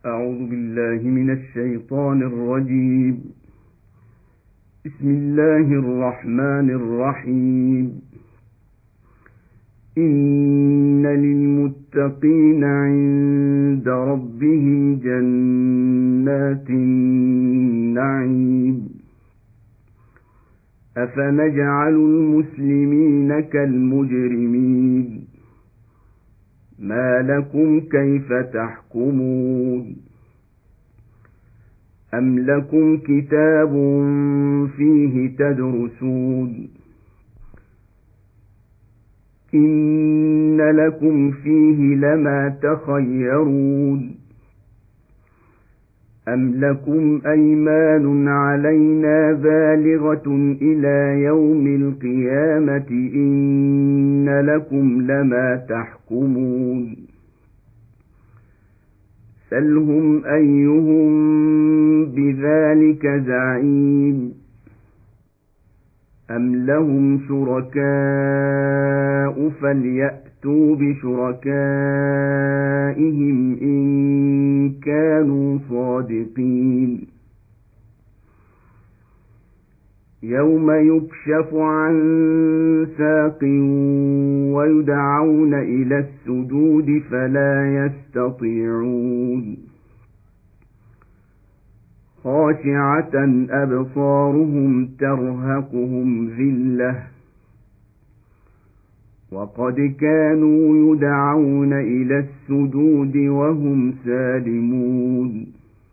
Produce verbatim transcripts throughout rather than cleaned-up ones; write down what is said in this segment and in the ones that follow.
أعوذ بالله من الشيطان الرجيم. بسم الله الرحمن الرحيم. إن للمتقين عند ربهم جنات النعيم. أفنجعل المسلمين كالمجرمين؟ ما لكم كيف تحكمون؟ أم لكم كتاب فيه تدرسون؟ إن لكم فيه لما تخيرون. أم لكم أيمان علينا بالغة إلى يوم القيامة إن لكم لما تحكمون. سلهم أيهم بذلك زعيم. أم لهم شركاء فليأتوا بشركائهم إن كانوا صادقين. يوم يكشف عن ساق ويدعون إلى السجود فلا يستطيعون. خاشعة أبصارهم ترهقهم ذلة وقد كانوا يدعون إلى السجود وهم سالمون.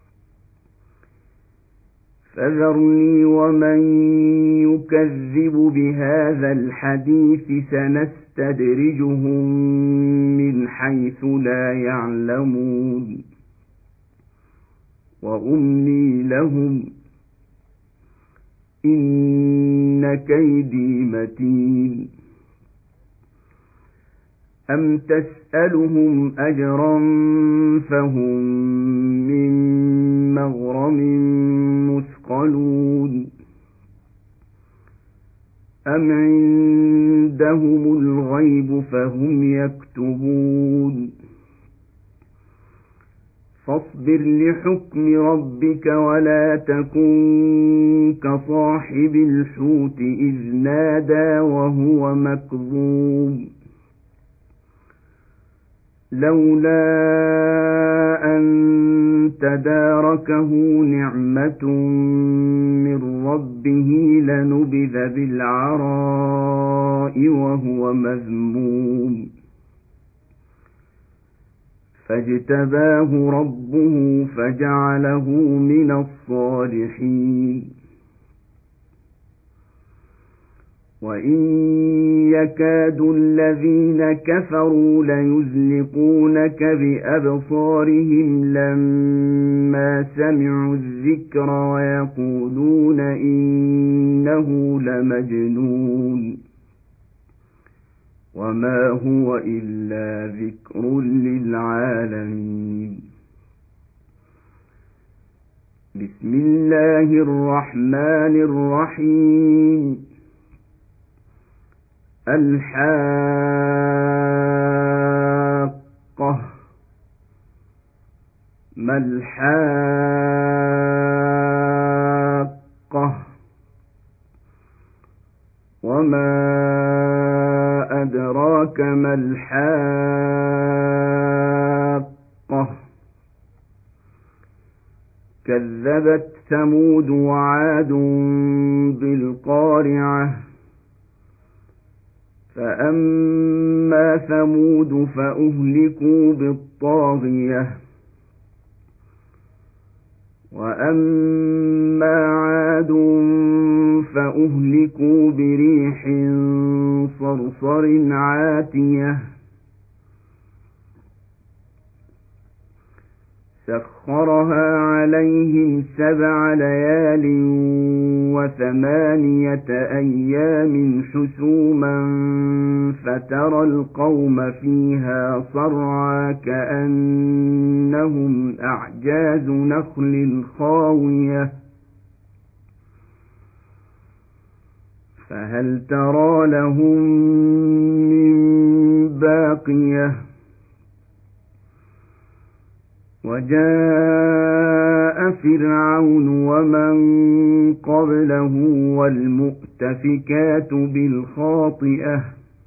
فذرني ومن يكذب بهذا الحديث سنستدرجهم من حيث لا يعلمون وأملي لهم إن كيدي متين. أم تسألهم أجرا فهم من مغرم مثقلون أم عندهم الغيب فهم يكتبون. فاصبر لحكم ربك ولا تكن كصاحب الحوت إذ نادى وهو مكظوم لولا أن تداركه نعمة من ربه لنبذ بالعراء وهو مذموم فاجتباه ربه فجعله من الصالحين. وإن يكاد الذين كفروا ليزلقونك بأبصارهم لما سمعوا الذكر ويقولون إنه لمجنون وما هو إلا ذكر للعالمين. بسم الله الرحمن الرحيم. الحاقة ما الحاقة وما أدراك ما الحاقة. كذبت ثمود وعاد بالقارعة فأما ثمود فأهلكوا بالطاغية وأما عاد فأهلكوا بريح صرصر عاتية سخرها عليهم سبع ليال وثمانية أيام حسوما فترى القوم فيها صرعى كأنهم أعجاز نخل خاوية فهل ترى لهم من باقية وجاء فرعون ومن قبله والمؤتفكات بالخاطئة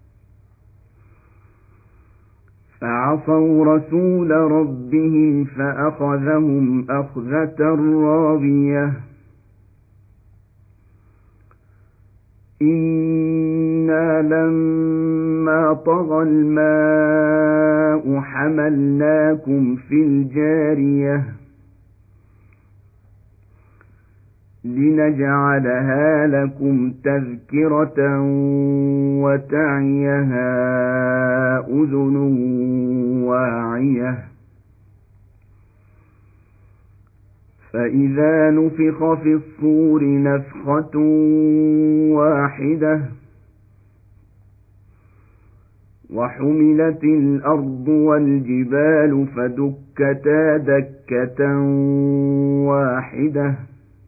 فعصوا رسول ربهم فأخذهم أخذة رابية إنا لما طغى الماء حملناكم في الجارية لنجعلها لكم تذكرة وتعيها أذن واعية فإذا نفخ في الصور نفخة واحدة وحملت الأرض والجبال فدكتا دكة واحدة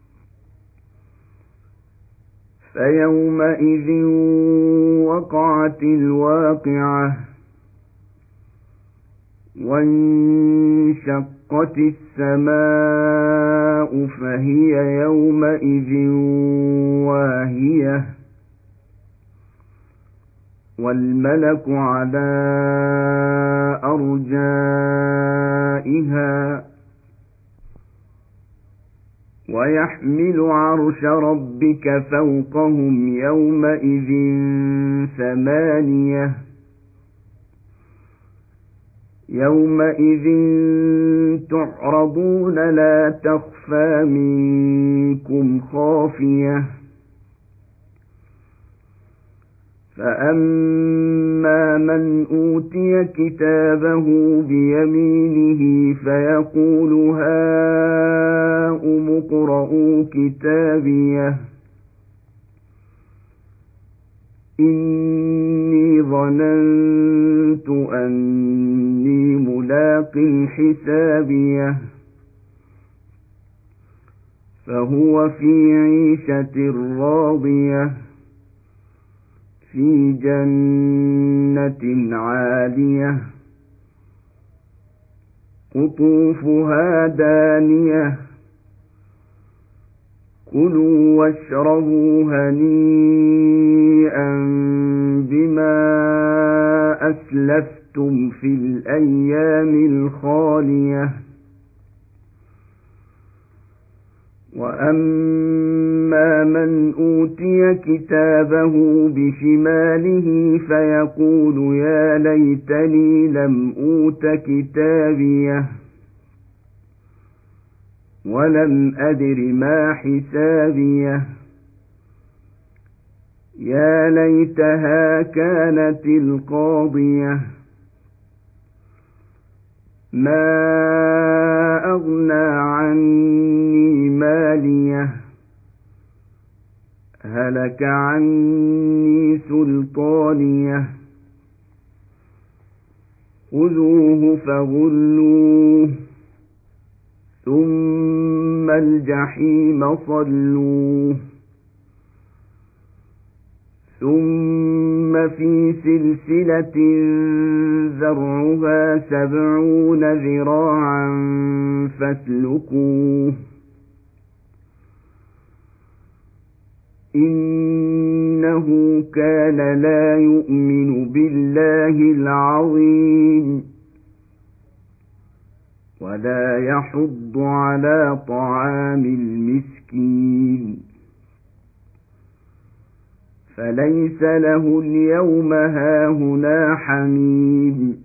فيومئذ وقعت الواقعة وانشقت السماء فهي يومئذ واهية والملك على أرجائها ويحمل عرش ربك فوقهم يومئذ ثمانية يومئذ تعرضون لا تخفى منكم خافية فأما من أوتي كتابه بيمينه فيقول هاؤم اقرءوا كتابيه إني ظننت أني ملاق حسابيه فهو في عيشة راضية في جنة عالية قطوفها دانية كلوا واشربوا هنيئا بما أسلفتم في الأيام الخالية وأما من أوتي كتابه بشماله فيقول يا ليتني لم أوت كتابيه ولم أدر ما حسابيه يا ليتها كانت القاضية ما أغنى عني ماليه هلك عني سلطانيه خذوه فغلوه ثم الجحيم صلوه ثم في سلسلة ذرعها سبعون ذراعا فاسلكوه إنه كان لا يؤمن بالله العظيم ولا يحض على طعام المسكين فليس له اليوم هاهنا حميم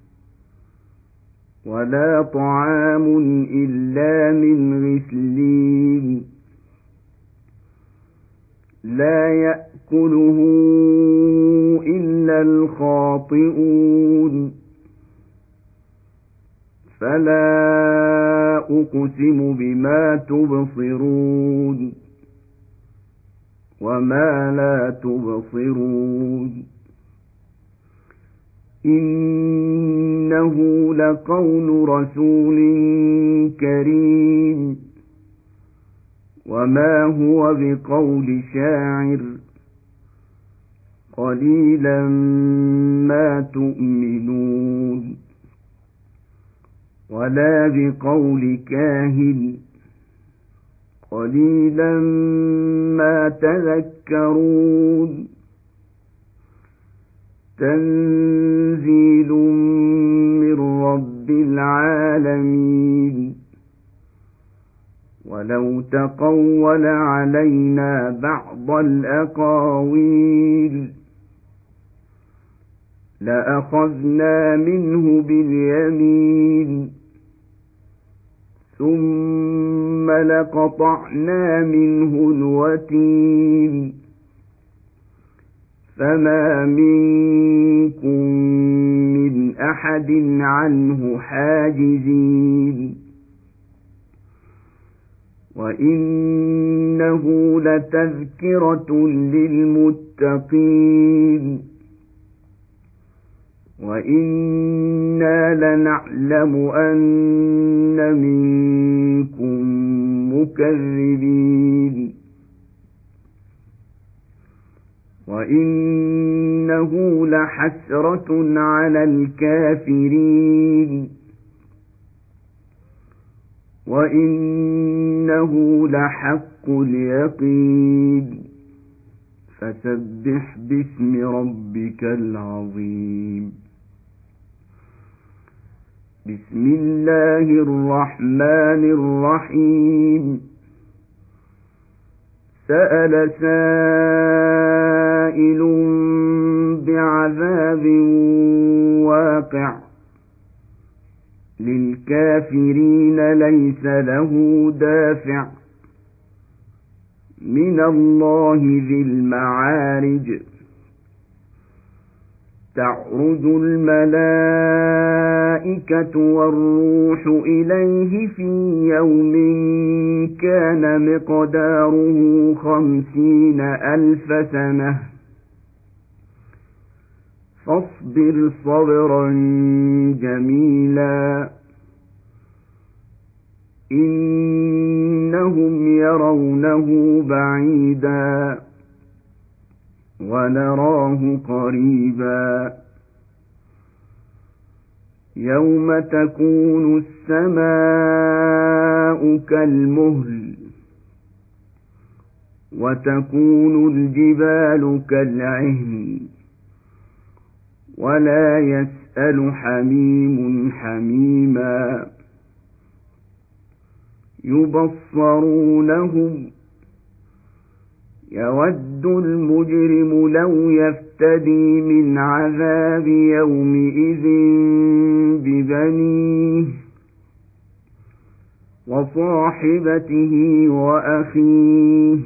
ولا طعام إلا من غسلين لا يأكله إلا الخاطئون فلا أقسم بما تبصرون وما لا تبصرون إنه لقول رسول كريم وما هو بقول شاعر قليلا ما تؤمنون ولا بقول كاهن قليلا ما تذكرون تنزيل من رب العالمين ولو تقول علينا بعض الأقاويل لأخذنا منه باليمين ثم لقطعنا منه الوتين فما منكم من أحد عنه حاجزين وإنه لتذكرة للمتقين وإنا لنعلم أن منكم مكذبين وإنه لحسرة على الكافرين وإنه لحق اليقين فسبح باسم ربك العظيم بسم الله الرحمن الرحيم سأل سائل بعذاب واقع للكافرين ليس له دافع من الله ذي المعارج تعرج الملائكة والروح إليه في يوم كان مقداره خمسين ألف سنة فاصبر صبرا جميلا إنهم يرونه بعيدا ونراه قريبا يوم تكون السماء كالمهل وتكون الجبال كالعهن ولا يسأل حميم حميما يبصرونهم يود المجرم لو يفتدي من عذاب يومئذ ببنيه وصاحبته وأخيه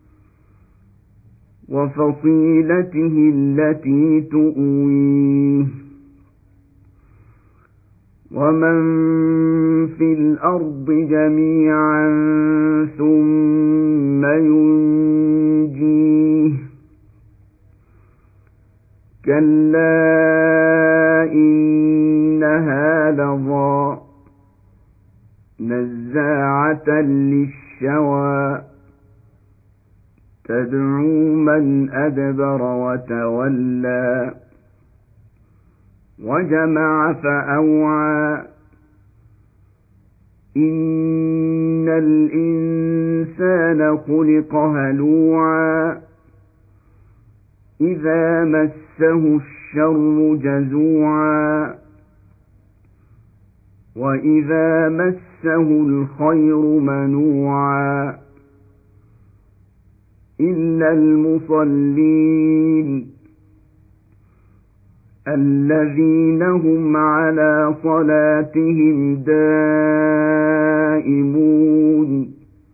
وفصيلته التي تؤويه ومن في الأرض جميعا ثم ينجيه كلا إنها لظى نزاعة للشوى تدعو من أدبر وتولى وجمع فأوعى إن الإنسان خلق هلوعا إذا مسه الشر جزوعا وإذا مسه الخير منوعا إلا المصلين الذين هم على صلاتهم دائمون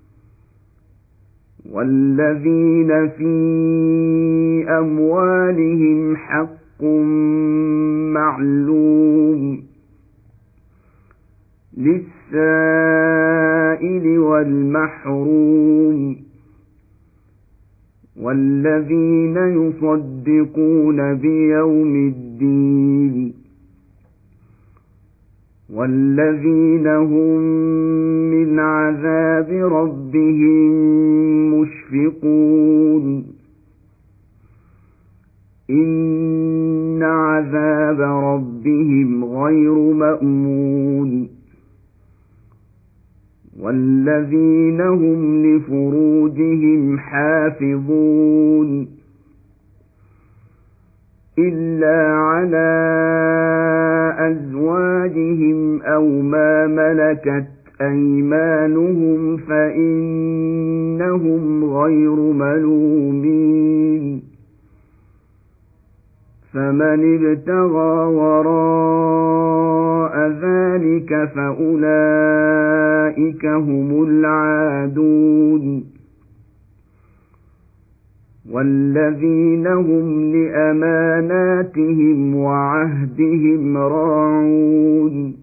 والذين في أموالهم حق معلوم للسائل والمحروم والذين يصدقون بيوم الدين والذين هم من عذاب ربهم مشفقون إن عذاب ربهم غير مأمون والذين هم لفروجهم حافظون إلا على أزواجهم أو ما ملكت أيمانهم فإنهم غير ملومين فمن ابتغى وراء ذلك فأولئك هم العادون والذين هم لأماناتهم وعهدهم راعون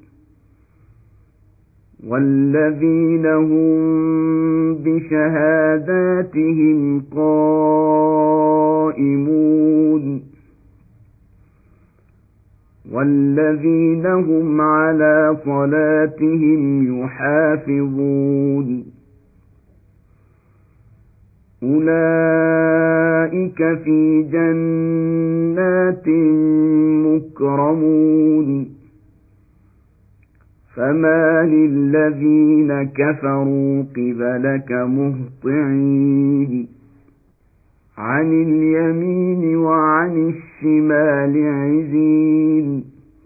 والذين هم بشهاداتهم قائمون والذين هم على صلاتهم يحافظون أولئك في جنات مكرمون فما للذين كفروا قبلك مهطعين عن اليمين وعن الشمال عزين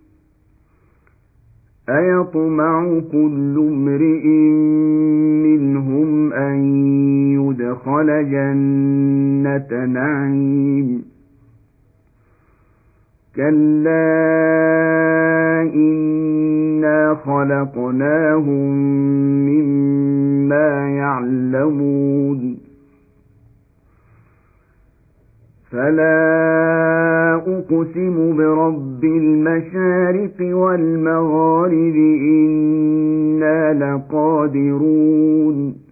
أيطمع كل امرئ منهم أن يدخل جنة نعيم كلا إنا خلقناهم مما يعلمون فلا أقسم برب المشارق والمغارب إنا لقادرون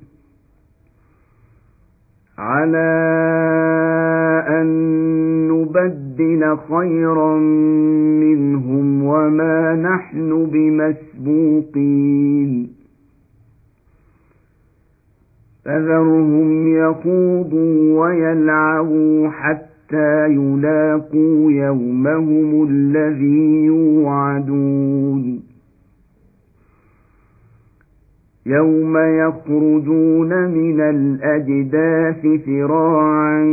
على أن نبدل خيرا منهم وما نحن بمسبوقين فذرهم يخوضوا ويلعبوا حتى يلاقوا يومهم الذي يوعدون يوم يخرجون من الأجداث سراعا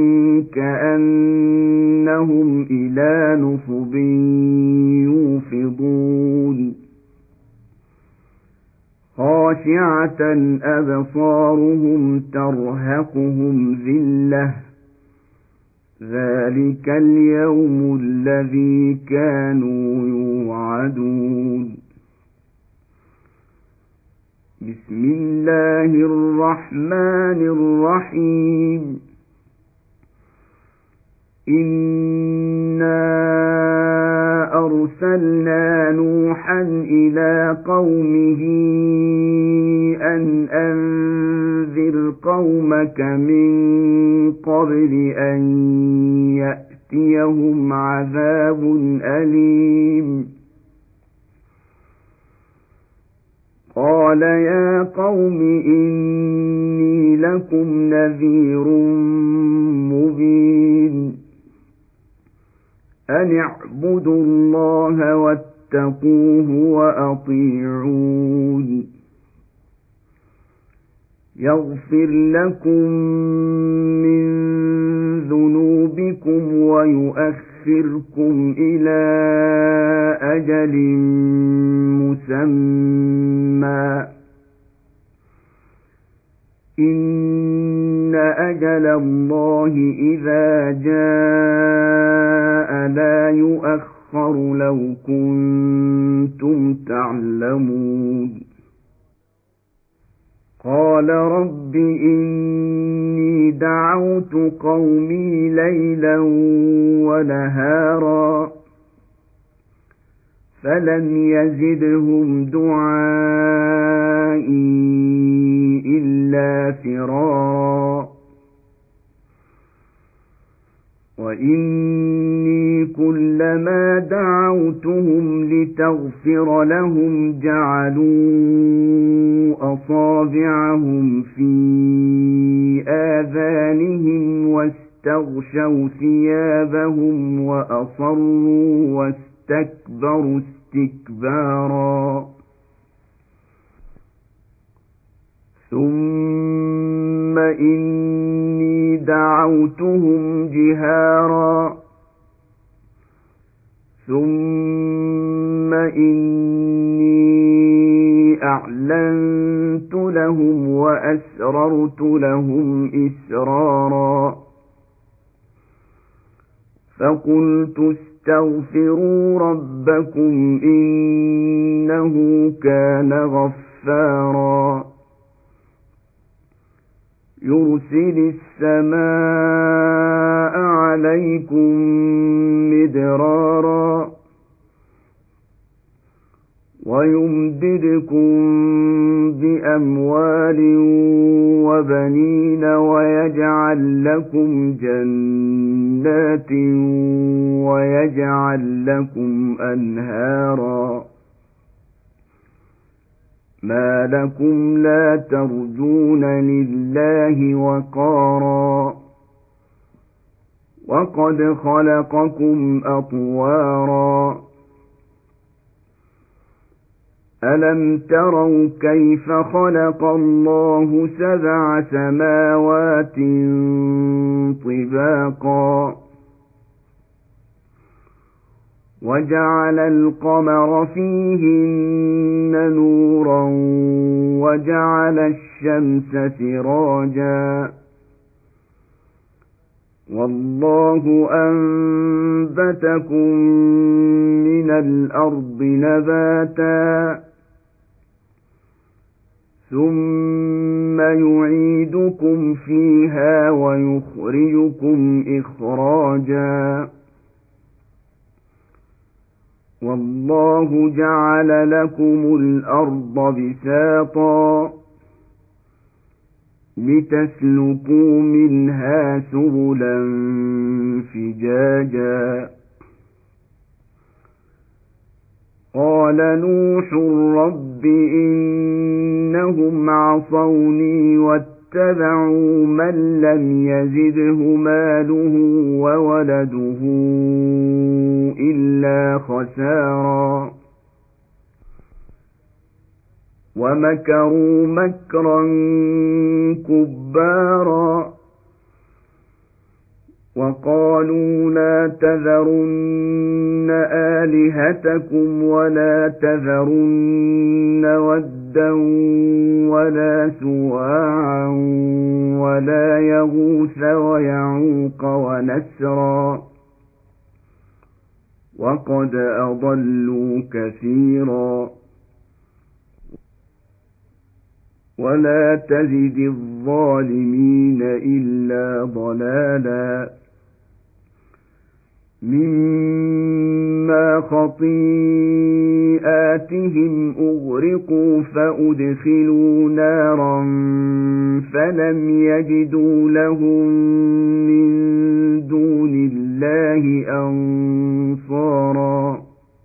كأنهم إلى نصب يوفضون خاشعة أبصارهم ترهقهم ذلة ذلك اليوم الذي كانوا يوعدون بسم الله الرحمن الرحيم إنا أرسلنا نوحا إلى قومه أن أنذر قومك من قبل أن يأتيهم عذاب أليم قال يا قوم إني لكم نذير مبين أن اعبدوا الله واتقوه وأطيعون يغفر لكم من ذنوبكم ويؤخركم إلى أجل مسمى إن أجل الله إذا جاء لا يؤخر لو كنتم تعلمون قال رب إني دعوت قومي ليلا ونهارا فلم يزدهم دعائي إلا فرارا وإني كلما دعوتهم لتغفر لهم جعلوا أصابعهم في آذانهم واستغشوا ثيابهم وأصروا واستكبروا استكبارا ثم إني دعوتهم جهارا ثم إني أعلنت لهم وأسررت لهم إسرارا فقلت استغفروا ربكم إنه كان غفارا يرسل السماء عليكم مدرارا ويمددكم بأموال وبنين ويجعل لكم جنات ويجعل لكم أنهارا ما لكم لا ترجون لله وقارا وقد خلقكم أطوارا ألم تروا كيف خلق الله سبع سماوات طباقا وجعل القمر فيهن نورا وجعل الشمس سراجا والله أنبتكم من الأرض نباتا ثم يعيدكم فيها ويخرجكم إخراجا والله جعل لكم الأرض بساطا لتسلكوا منها سبلا فجاجا قال نوح رب إنهم عصوني واتبعوا من لم يزده ماله وولده إلا خسارا ومكروا مكرا كبارا وقالوا لا تذرن آلهتكم ولا تذرن ودا ولا سواعا ولا يغوث ويعوق ونسرا وقد أضلوا كثيرا ولا تزد الظالمين إلا ضلالا مما خطيئاتهم أغرقوا فأدخلوا نارا فلم يجدوا لهم من دون الله أنصارا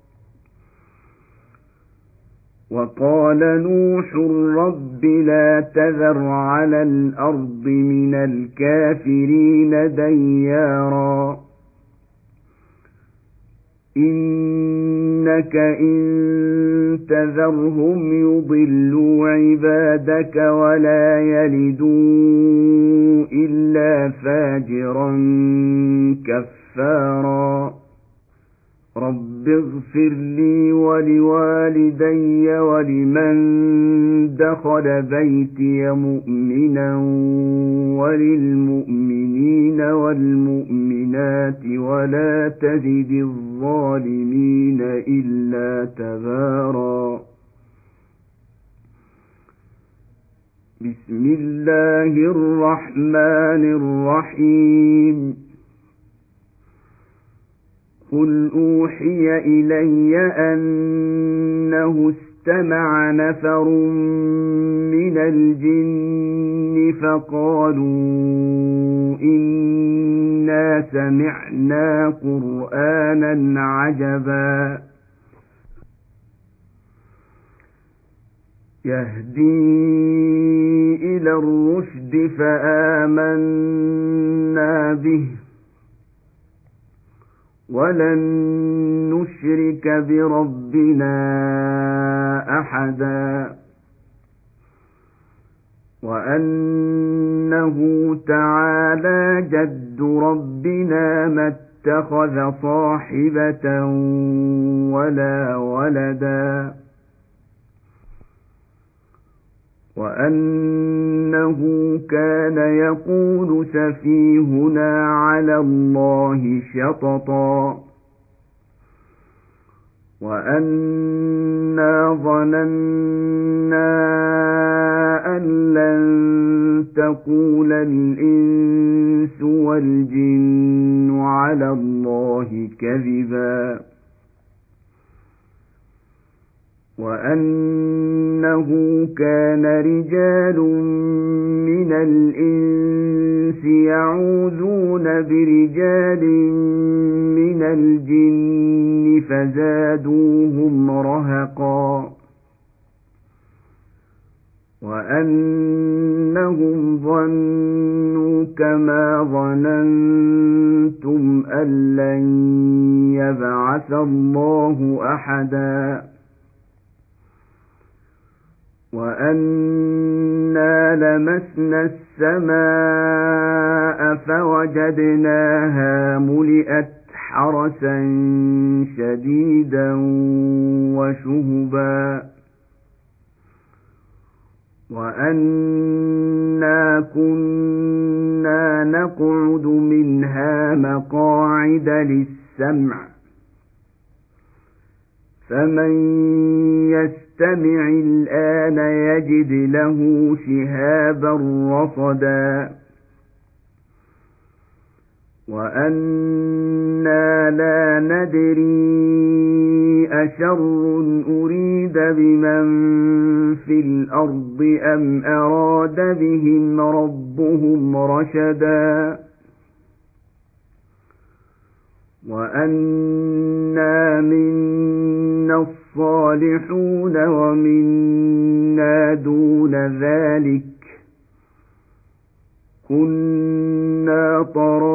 وقال نوح رب لا تذر على الأرض من الكافرين ديارا إنك إن تذرهم يضلوا عبادك ولا يلدوا إلا فاجرا كفارا رب اغفر لي ولوالدي ولمن دخل بيتي مؤمنا وللمؤمنين والمؤمنات ولا تزد الظالمين إلا تبارا بسم الله الرحمن الرحيم قل أوحي إلي أنه استمع نفر من الجن فقالوا إنا سمعنا قرآنا عجبا يهدي إلى الرشد فآمنا به ولن نشرك بربنا أحدا وأنه تعالى جد ربنا ما اتخذ صاحبة ولا ولدا وأنه كان يقول سفيهنا على الله شططا وأنا ظننا أن لن تقول الإنس والجن على الله كذبا وأنه كان رجال من الإنس يعوذون برجال من الجن فزادوهم رهقا وأنهم ظنوا كما ظننتم أن لن يبعث الله أحدا وأنا لمسنا السماء فوجدناها ملئت حرسا شديدا وشهبا وأنا كنا نقعد منها مقاعد للسمع فمن يستمع الآن يجد له شهابا رصدا وأنا لا ندري أشر أريد بمن في الأرض أم أراد بهم ربهم رشدا وأنا منا الصالحون ومنا دون ذلك كنا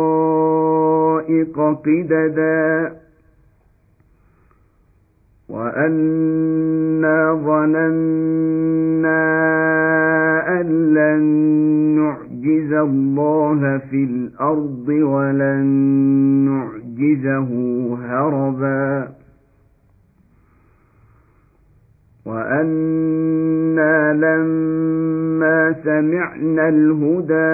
طرائق قددا وأنا ظننا أن لن نعجز الله في الأرض ولن نعجزه هربا وأنا لما سمعنا الهدى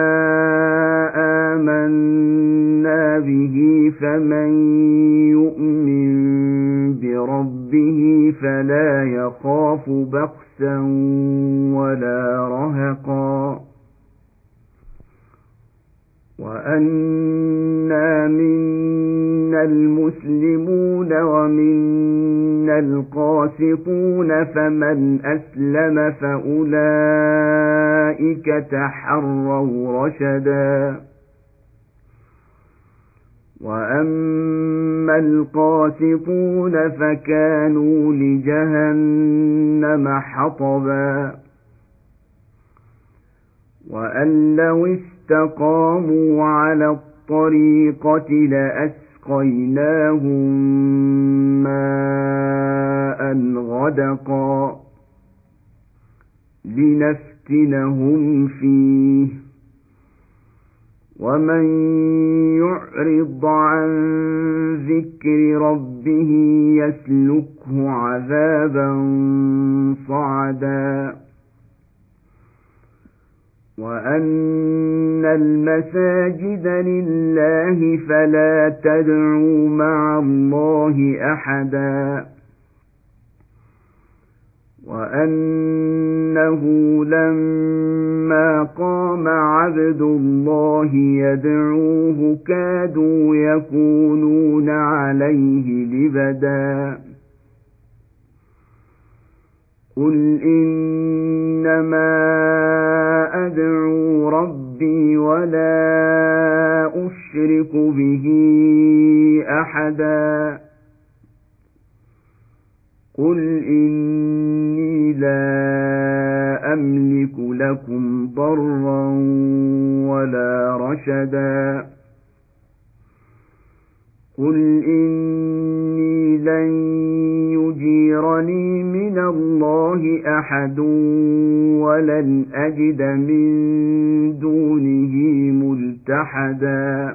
آمنا به فمن يؤمن بربه فلا يخاف بخسا ولا رهقا وأنا منا المسلمون ومنا القاسطون فمن أسلم فأولئك تحروا رشدا وأما القاسطون فكانوا لجهنم حطبا وأن لو استقاموا على الطريقة لأسقيناهم ماء غدقا لنفتنهم فيه ومن يعرض عن ذكر ربه يسلكه عذابا صعدا وأن المساجد لله فلا تدعوا مع الله أحدا وأنه لما قام عبد الله يدعوه كادوا يكونون عليه لبدا قل إنما أدعو ربي ولا أشرك به أحدا قل إني لا أملك لكم ضرا ولا رشدا قل إني لن يجيرني من الله أحد ولن أجد من دونه ملتحدا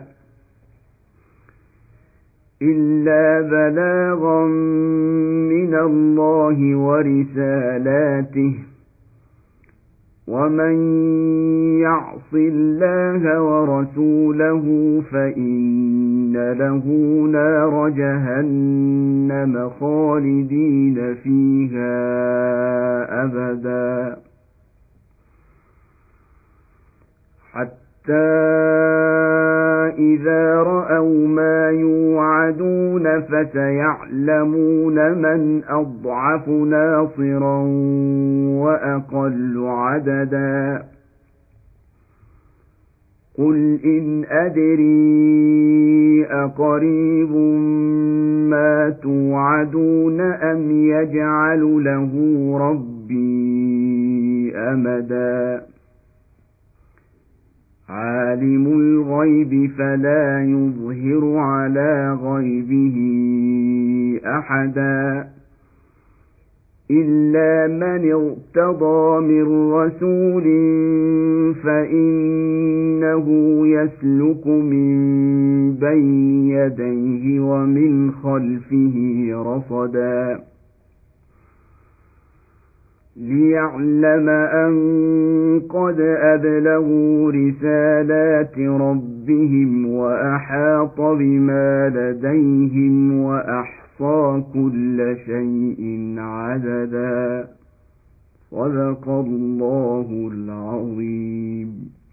إلا بلاغا من الله ورسالاته ومن يعص الله ورسوله فإن له نار جهنم خالدين فيها أبدا حتى إذا رأوا ما يوعدون فسيعلمون من أضعف ناصرا وأقل عددا قل إن أدري أقريب ما توعدون أم يجعل له ربي أمدا عالم الغيب فلا يظهر على غيبه أحدا إلا من ارتضى من رسول فإنه يسلك من بين يديه ومن خلفه رصدا ليعلم أن قد أبلغوا رسالات ربهم وأحاط بما لديهم وأحصى كل شيء عددا صدق الله العظيم.